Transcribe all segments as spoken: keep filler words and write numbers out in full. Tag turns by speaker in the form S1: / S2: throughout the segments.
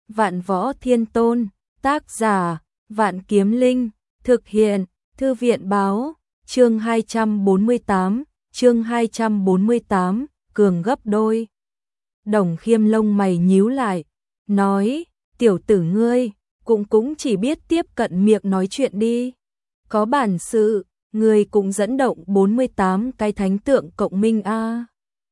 S1: Vạn Võ Thiên Tôn, tác giả, Vạn Kiếm Linh, thực hiện, Thư viện báo, chương hai trăm bốn mươi tám, chương hai trăm bốn mươi tám, cường gấp đôi. Đồng Khiêm lông mày nhíu lại, nói, tiểu tử ngươi, cũng cũng chỉ biết tiếp cận miệng nói chuyện đi. Có bản sự, ngươi cũng dẫn động bốn mươi tám cái thánh tượng cộng minh a.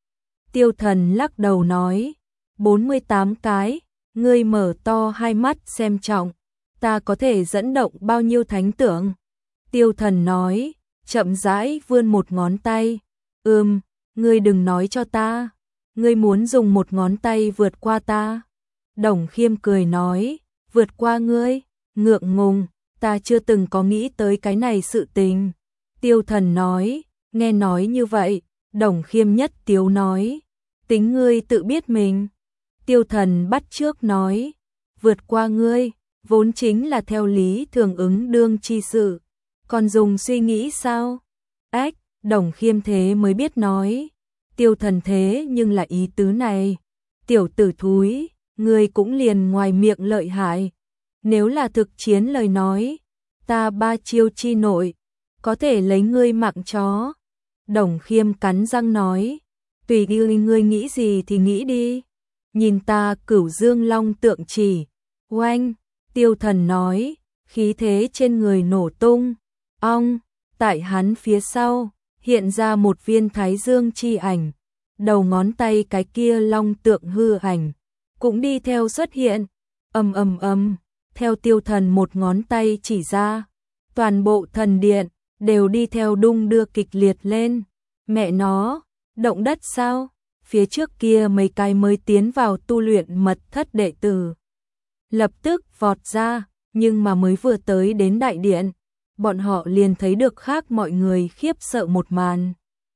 S1: Tiêu Thần lắc đầu nói, bốn mươi tám cái, ngươi mở to hai mắt xem trọng, ta có thể dẫn động bao nhiêu thánh tượng? Tiêu Thần nói, chậm rãi vươn một ngón tay, ừm, ngươi đừng nói cho ta, ngươi muốn dùng một ngón tay vượt qua ta. Đồng Khiêm cười nói, vượt qua ngươi, ngượng ngùng, ta chưa từng có nghĩ tới cái này sự tình. Tiêu Thần nói, nghe nói như vậy, Đồng Khiêm nhất tiếu nói, tính ngươi tự biết mình. Tiêu Thần bắt trước nói, vượt qua ngươi, vốn chính là theo lý thường ứng đương chi sự, còn dùng suy nghĩ sao? Ách, Đồng Khiêm thế mới biết nói, Tiêu Thần thế nhưng là ý tứ này, tiểu tử thúi, ngươi cũng liền ngoài miệng lợi hại, nếu là thực chiến lời nói, ta ba chiêu chi nội, có thể lấy ngươi mạng chó. Đồng Khiêm cắn răng nói, tùy ngươi ngươi nghĩ gì thì nghĩ đi, nhìn ta Cửu Dương Long tượng chỉ, oanh. Tiêu Thần nói, khí thế trên người nổ tung, ong, tại hắn phía sau, hiện ra một viên thái dương chi ảnh, đầu ngón tay cái kia long tượng hư ảnh, cũng đi theo xuất hiện, ầm ầm ầm, theo Tiêu Thần một ngón tay chỉ ra, toàn bộ thần điện, đều đi theo đung đưa kịch liệt lên, mẹ nó, động đất sao, phía trước kia mấy cái mới tiến vào tu luyện mật thất đệ tử. Lập tức vọt ra, nhưng mà mới vừa tới đến đại điện, bọn họ liền thấy được khác mọi người khiếp sợ một màn.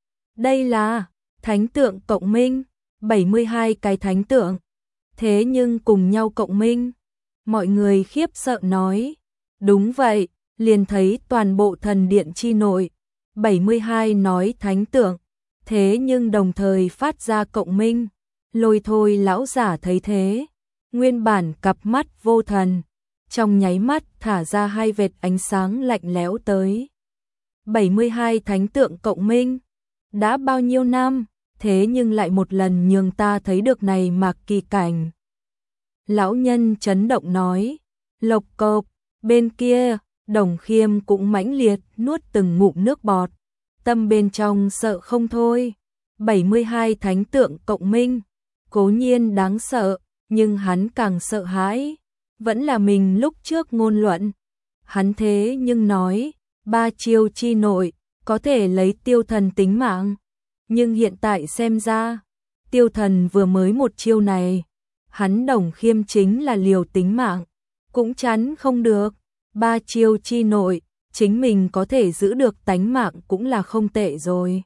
S1: Đây là thánh tượng cộng minh, bảy mươi hai cái thánh tượng, thế nhưng cùng nhau cộng minh. Mọi người khiếp sợ nói, đúng vậy, liền thấy toàn bộ thần điện chi nội, bảy mươi hai nói thánh tượng, thế nhưng đồng thời phát ra cộng minh. Lôi Thôi lão giả thấy thế, nguyên bản cặp mắt vô thần, trong nháy mắt thả ra hai vệt ánh sáng lạnh lẽo tới. bảy mươi hai thánh tượng cộng minh, đã bao nhiêu năm, thế nhưng lại một lần nhường ta thấy được này mạc kỳ cảnh. Lão nhân chấn động nói, lộc cộc, bên kia, Đồng Khiêm cũng mãnh liệt nuốt từng ngụm nước bọt, tâm bên trong sợ không thôi. bảy mươi hai thánh tượng cộng minh, cố nhiên đáng sợ, nhưng hắn càng sợ hãi, vẫn là mình lúc trước ngôn luận. Hắn thế nhưng nói, ba chiêu chi nội, có thể lấy Tiêu Thần tính mạng. Nhưng hiện tại xem ra, Tiêu Thần vừa mới một chiêu này, hắn Đồng Khiêm chính là liều tính mạng, cũng chắn không được. Ba chiêu chi nội, chính mình có thể giữ được tánh mạng cũng là không tệ rồi.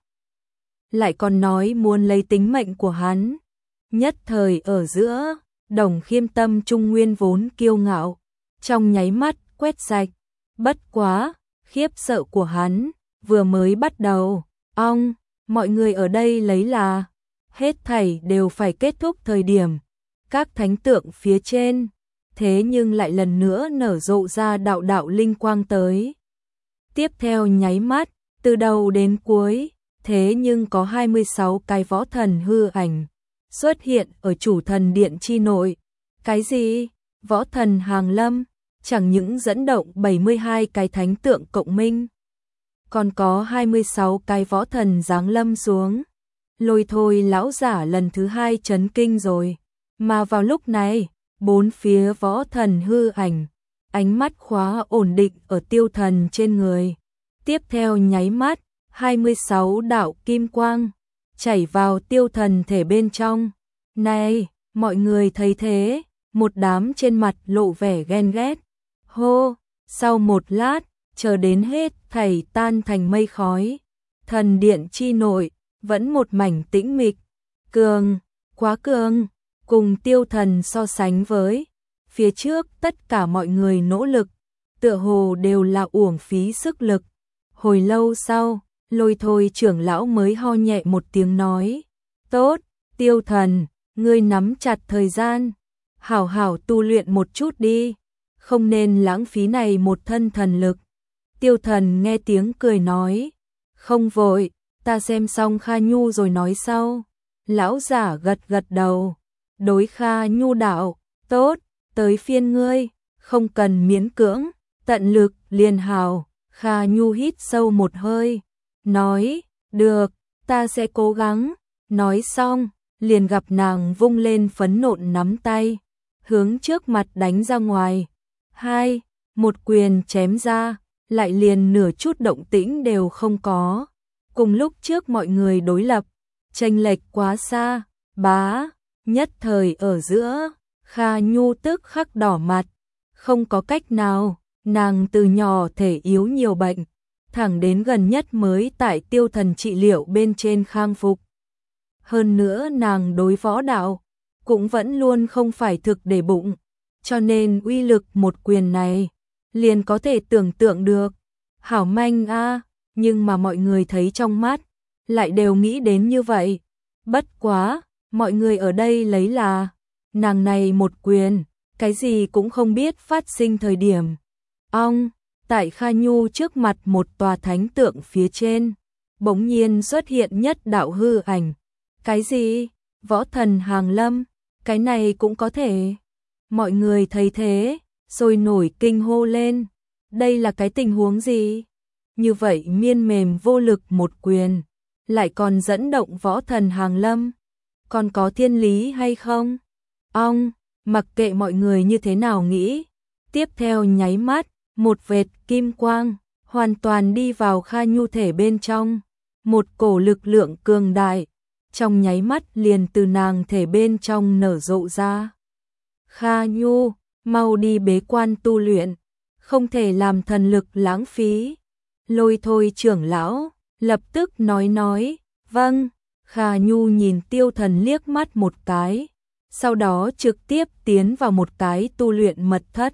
S1: Lại còn nói muốn lấy tính mệnh của hắn. Nhất thời ở giữa, Đồng Khiêm tâm trung nguyên vốn kiêu ngạo, trong nháy mắt quét sạch. Bất quá, khiếp sợ của hắn vừa mới bắt đầu, ong, mọi người ở đây lấy là hết thảy đều phải kết thúc thời điểm, các thánh tượng phía trên, thế nhưng lại lần nữa nở rộ ra đạo đạo linh quang tới. Tiếp theo nháy mắt, từ đầu đến cuối, thế nhưng có hai mươi sáu cái võ thần hư ảnh xuất hiện ở chủ thần điện chi nội. Cái gì? Võ thần hàng lâm, chẳng những dẫn động bảy mươi hai cái thánh tượng cộng minh, còn có hai mươi sáu cái võ thần giáng lâm xuống. Lôi Thôi lão giả lần thứ hai chấn kinh rồi, mà vào lúc này, bốn phía võ thần hư ảnh, ánh mắt khóa ổn định ở Tiêu Thần trên người. Tiếp theo nháy mắt, hai mươi sáu đạo kim quang chảy vào Tiêu Thần thể bên trong. Này, mọi người thấy thế, một đám trên mặt lộ vẻ ghen ghét. Hô, sau một lát, chờ đến hết thảy tan thành mây khói, thần điện chi nội vẫn một mảnh tĩnh mịch. Cường, quá cường, cùng Tiêu Thần so sánh với phía trước tất cả mọi người nỗ lực, tựa hồ đều là uổng phí sức lực. Hồi lâu sau, Lôi Thôi trưởng lão mới ho nhẹ một tiếng nói, tốt, Tiêu Thần, ngươi nắm chặt thời gian. hảo hảo tu luyện một chút đi, không nên lãng phí này một thân thần lực. Tiêu Thần nghe tiếng cười nói, không vội, ta xem xong Kha Nhu rồi nói sau. Lão giả gật gật đầu, đối Kha Nhu đạo, tốt, tới phiên ngươi, không cần miễn cưỡng, tận lực liền hào. Kha Nhu hít sâu một hơi, nói, được, ta sẽ cố gắng. Nói xong, liền gặp nàng vung lên phấn nộn nắm tay, hướng trước mặt đánh ra ngoài. Hai, một quyền chém ra, lại liền nửa chút động tĩnh đều không có. Cùng lúc trước mọi người đối lập, chênh lệch quá xa, bá, nhất thời ở giữa, Kha Nhu tức khắc đỏ mặt, không có cách nào, nàng từ nhỏ thể yếu nhiều bệnh, thẳng đến gần nhất mới tại Tiêu Thần trị liệu bên trên khang phục. Hơn nữa nàng đối võ đạo, cũng vẫn luôn không phải thực để bụng, cho nên uy lực một quyền này, liền có thể tưởng tượng được. Hảo manh a, nhưng mà mọi người thấy trong mắt, lại đều nghĩ đến như vậy. Bất quá, mọi người ở đây lấy là, nàng này một quyền, cái gì cũng không biết phát sinh thời điểm. Ong, tại Kha Nhu trước mặt một tòa thánh tượng phía trên, bỗng nhiên xuất hiện nhất đạo hư ảnh. Cái gì? Võ thần hàng lâm, cái này cũng có thể. Mọi người thấy thế, sôi nổi kinh hô lên. Đây là cái tình huống gì? Như vậy miên mềm vô lực một quyền, lại còn dẫn động võ thần hàng lâm. Còn có thiên lý hay không? Ong, mặc kệ mọi người như thế nào nghĩ. Tiếp theo nháy mắt, một vệt kim quang, hoàn toàn đi vào Kha Nhu thể bên trong. Một cổ lực lượng cường đại, trong nháy mắt liền từ nàng thể bên trong nở rộ ra. Kha Nhu, mau đi bế quan tu luyện, không thể làm thần lực lãng phí. Lôi Thôi trưởng lão, lập tức nói nói, vâng. Kha Nhu nhìn Tiêu Thần liếc mắt một cái, sau đó trực tiếp tiến vào một cái tu luyện mật thất.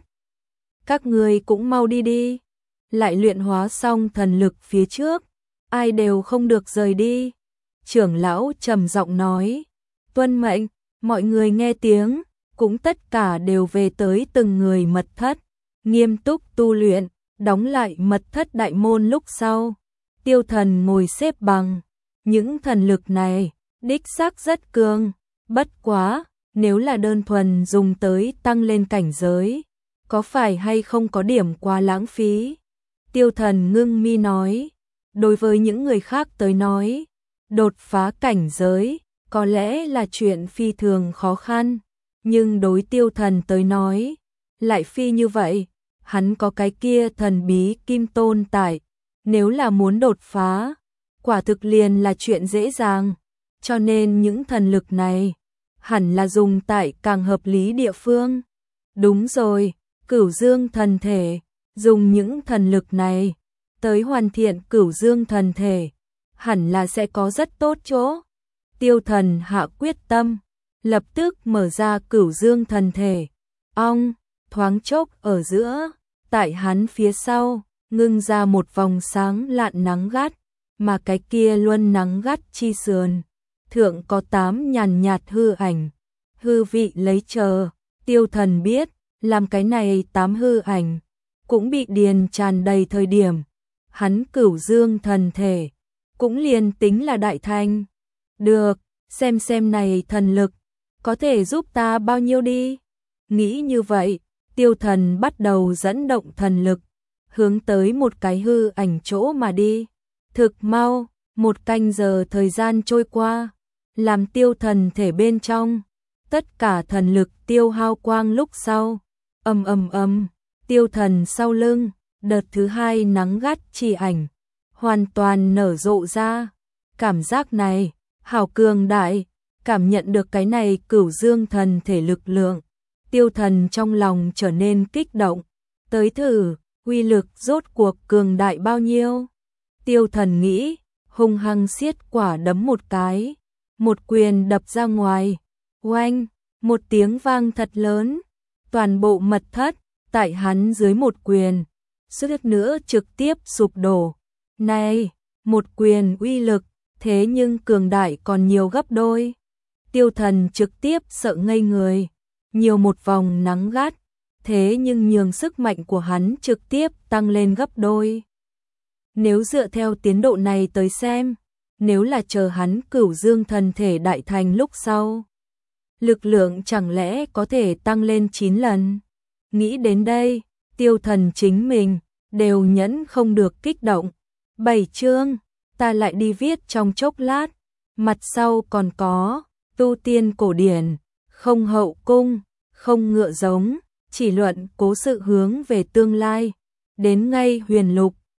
S1: Các người cũng mau đi đi, lại luyện hóa xong thần lực phía trước, ai đều không được rời đi. Trưởng lão trầm giọng nói, tuân mệnh. Mọi người nghe tiếng, cũng tất cả đều về tới từng người mật thất, nghiêm túc tu luyện. Đóng lại mật thất đại môn lúc sau, Tiêu Thần ngồi xếp bằng. Những thần lực này, đích xác rất cường, bất quá, nếu là đơn thuần dùng tới tăng lên cảnh giới, có phải hay không có điểm quá lãng phí? Tiêu Thần ngưng mi nói, đối với những người khác tới nói, đột phá cảnh giới, có lẽ là chuyện phi thường khó khăn, nhưng đối Tiêu Thần tới nói, lại phi như vậy. Hắn có cái kia thần bí kim tôn tại, nếu là muốn đột phá, quả thực liền là chuyện dễ dàng, cho nên những thần lực này, hẳn là dùng tại càng hợp lý địa phương. Đúng rồi, Cửu Dương thần thể, dùng những thần lực này, tới hoàn thiện Cửu Dương thần thể, hẳn là sẽ có rất tốt chỗ. Tiêu Thần hạ quyết tâm, lập tức mở ra Cửu Dương thần thể. Ong, thoáng chốc ở giữa, tại hắn phía sau, ngưng ra một vòng sáng lạn nắng gắt, mà cái kia luân nắng gắt chi sườn, thượng có tám nhàn nhạt hư ảnh, hư vị lấy chờ. Tiêu Thần biết, làm cái này tám hư ảnh, cũng bị điền tràn đầy thời điểm, hắn Cửu Dương thần thể, cũng liền tính là đại thành. Được, xem xem này thần lực, có thể giúp ta bao nhiêu đi. Nghĩ như vậy, Tiêu Thần bắt đầu dẫn động thần lực, hướng tới một cái hư ảnh chỗ mà đi. Thực mau, một canh giờ thời gian trôi qua, làm Tiêu Thần thể bên trong, tất cả thần lực tiêu hao quang lúc sau. Ầm ầm ầm, Tiêu Thần sau lưng, đợt thứ hai nắng gắt chi ảnh, hoàn toàn nở rộ ra. Cảm giác này, hảo cường đại, cảm nhận được cái này Cửu Dương thần thể lực lượng. Tiêu Thần trong lòng trở nên kích động, tới thử, uy lực rốt cuộc cường đại bao nhiêu. Tiêu Thần nghĩ, hung hăng siết quả đấm một cái, một quyền đập ra ngoài, oanh, một tiếng vang thật lớn, toàn bộ mật thất, tại hắn dưới một quyền, suýt nữa trực tiếp sụp đổ. Này, một quyền uy lực, thế nhưng cường đại còn nhiều gấp đôi. Tiêu Thần trực tiếp sợ ngây người. nhiều một vòng nắng gắt, thế nhưng nhường sức mạnh của hắn trực tiếp tăng lên gấp đôi. Nếu dựa theo tiến độ này tới xem, nếu là chờ hắn Cửu Dương thần thể đại thành lúc sau, lực lượng chẳng lẽ có thể tăng lên chín lần. Nghĩ đến đây, Tiêu Thần chính mình đều nhẫn không được kích động. Bảy chương, ta lại đi viết trong chốc lát, mặt sau còn có tu tiên cổ điển, không hậu cung, không ngựa giống, chỉ luận cố sự hướng về tương lai, đến ngay huyền lục,